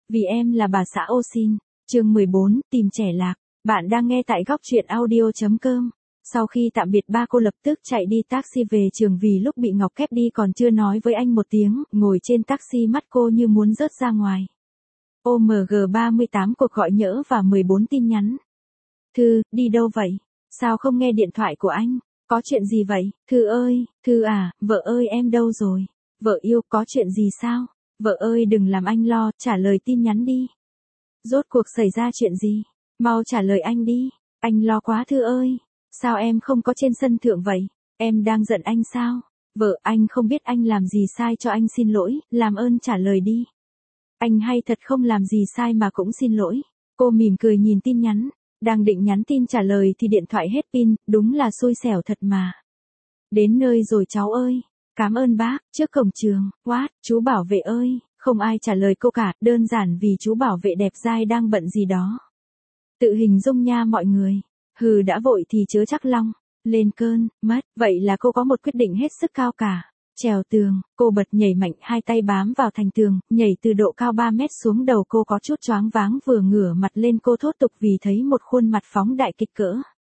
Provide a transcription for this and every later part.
Vì em là bà xã ô xin. Chương 14, tìm trẻ lạc. Bạn đang nghe tại góc truyện audio.com. Sau khi tạm biệt ba cô lập tức chạy đi taxi về trường vì lúc bị Ngọc Kép đi còn chưa nói với anh một tiếng, ngồi trên taxi mắt cô như muốn rớt ra ngoài. OMG 38 cuộc gọi nhỡ và 14 tin nhắn. Thư, đi đâu vậy? Sao không nghe điện thoại của anh? Có chuyện gì vậy? Thư ơi, Thư à, vợ ơi em đâu rồi? Vợ yêu, có chuyện gì sao? Vợ ơi đừng làm anh lo, trả lời tin nhắn đi. Rốt cuộc xảy ra chuyện gì? Mau trả lời anh đi. Anh lo quá Thư ơi. Sao em không có trên sân thượng vậy? Em đang giận anh sao? Vợ, anh không biết anh làm gì sai cho anh xin lỗi, làm ơn trả lời đi. Anh hay thật không làm gì sai mà cũng xin lỗi. Cô mỉm cười nhìn tin nhắn. Đang định nhắn tin trả lời thì điện thoại hết pin, đúng là xui xẻo thật mà. Đến nơi rồi cháu ơi. Cảm ơn bác, trước cổng trường, chú bảo vệ ơi, không ai trả lời cô cả, đơn giản vì chú bảo vệ đẹp dai đang bận gì đó. Tự hình dung nha mọi người. Hừ đã vội thì chớ chắc long. Lên cơn, mất, vậy là cô có một quyết định hết sức cao cả. Trèo tường, cô bật nhảy mạnh hai tay bám vào thành tường, nhảy từ độ cao 3 mét xuống đầu cô có chút choáng váng vừa ngửa mặt lên cô thốt tục vì thấy một khuôn mặt phóng đại kịch cỡ.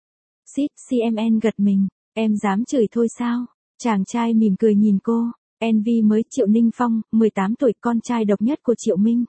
CMN gật mình, em dám chửi thôi sao? Chàng trai mỉm cười nhìn cô, NV mới Triệu Ninh Phong, 18 tuổi con trai độc nhất của Triệu Minh.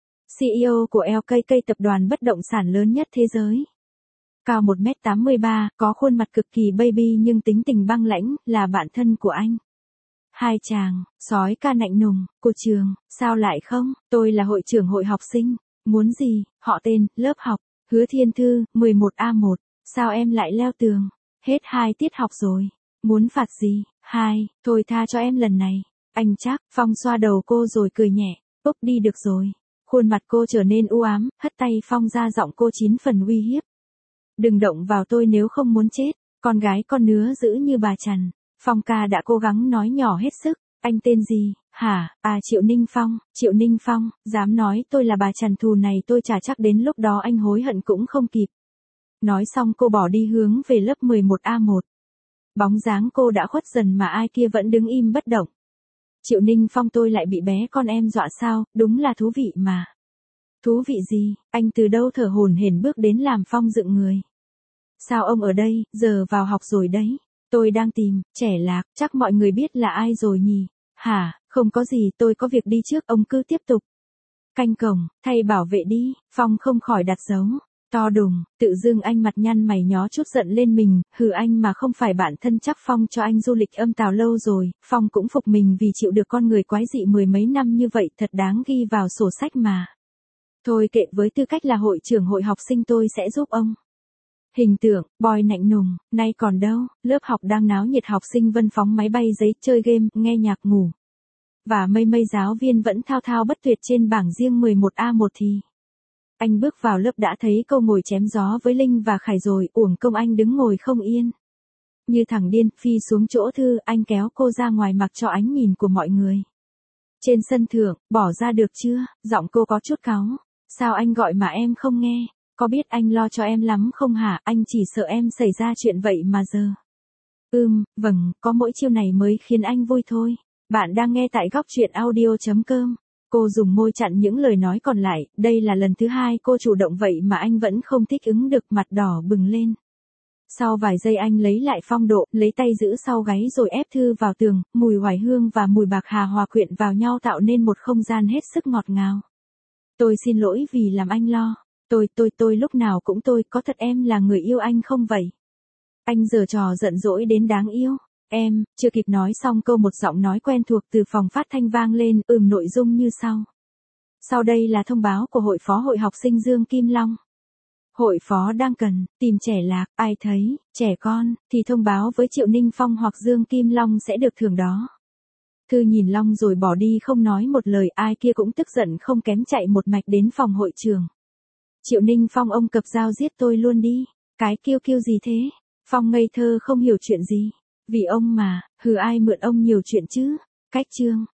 CEO của LKK tập đoàn bất động sản lớn nhất thế giới. Cao 1m83, có khuôn mặt cực kỳ baby nhưng tính tình băng lãnh, là bạn thân của anh. Hai chàng, sói ca nạnh nùng, của trường, sao lại không, tôi là hội trưởng hội học sinh, muốn gì, họ tên, lớp học, Hứa Thiên Thư, 11A1, sao em lại leo tường, hết 2 tiết học rồi, muốn phạt gì, thôi tha cho em lần này, anh chắc, Phong xoa đầu cô rồi cười nhẹ, Úc đi được rồi, khuôn mặt cô trở nên u ám, hất tay Phong ra giọng cô 9 phần uy hiếp. Đừng động vào tôi nếu không muốn chết, con gái con nứa dữ như bà Trần. Phong ca đã cố gắng nói nhỏ hết sức, anh tên gì, hả, Triệu Ninh Phong, dám nói tôi là bà Trần thù này tôi chả chắc đến lúc đó anh hối hận cũng không kịp. Nói xong cô bỏ đi hướng về lớp 11A1. Bóng dáng cô đã khuất dần mà ai kia vẫn đứng im bất động. Triệu Ninh Phong tôi lại bị bé con em dọa sao, đúng là thú vị mà. Thú vị gì, anh từ đâu thở hổn hển bước đến làm Phong dựng người. Sao ông ở đây, giờ vào học rồi đấy. Tôi đang tìm, trẻ lạc, chắc mọi người biết là ai rồi nhỉ? Hả, không có gì, tôi có việc đi trước, ông cứ tiếp tục. Canh cổng, thay bảo vệ đi, Phong không khỏi đặt dấu. To đùng, tự dưng anh mặt nhăn mày nhó chút giận lên mình, hừ anh mà không phải bạn thân chắc Phong cho anh du lịch âm tào lâu rồi, Phong cũng phục mình vì chịu được con người quái dị 10 mấy năm như vậy thật đáng ghi vào sổ sách mà. Thôi kệ với tư cách là hội trưởng hội học sinh tôi sẽ giúp ông. Hình tượng, boy nạnh nùng, nay còn đâu, lớp học đang náo nhiệt học sinh vân phóng máy bay giấy, chơi game, nghe nhạc ngủ. Và mây giáo viên vẫn thao thao bất tuyệt trên bảng riêng 11A1 thì. Anh bước vào lớp đã thấy cô ngồi chém gió với Linh và Khải rồi, uổng công anh đứng ngồi không yên. Như thằng điên, phi xuống chỗ Thư, anh kéo cô ra ngoài mặc cho ánh nhìn của mọi người. Trên sân thượng, bỏ ra được chưa, giọng cô có chút cáu. Sao anh gọi mà em không nghe? Có biết anh lo cho em lắm không hả? Anh chỉ sợ em xảy ra chuyện vậy mà giờ. Vâng, có mỗi chiêu này mới khiến anh vui thôi. Bạn đang nghe tại góc truyện audio.com. Cô dùng môi chặn những lời nói còn lại, đây là lần thứ 2 cô chủ động vậy mà anh vẫn không thích ứng được, mặt đỏ bừng lên. Sau vài giây anh lấy lại phong độ, lấy tay giữ sau gáy rồi ép Thư vào tường, mùi hoài hương và mùi bạc hà hòa quyện vào nhau tạo nên một không gian hết sức ngọt ngào. Tôi xin lỗi vì làm anh lo. Tôi lúc nào cũng tôi, có thật em là người yêu anh không vậy? Anh giở trò giận dỗi đến đáng yêu. Em, chưa kịp nói xong câu một giọng nói quen thuộc từ phòng phát thanh vang lên, nội dung như sau. Sau đây là thông báo của hội phó hội học sinh Dương Kim Long. Hội phó đang cần, tìm trẻ lạc, ai thấy, trẻ con, thì thông báo với Triệu Ninh Phong hoặc Dương Kim Long sẽ được thưởng đó. Thư nhìn Long rồi bỏ đi không nói một lời, ai kia cũng tức giận không kém chạy một mạch đến phòng hội trường. Triệu Ninh Phong ông cập dao giết tôi luôn đi, cái kêu gì thế? Phong ngây thơ không hiểu chuyện gì. Vì ông mà, ai mượn ông nhiều chuyện chứ? Cách chương,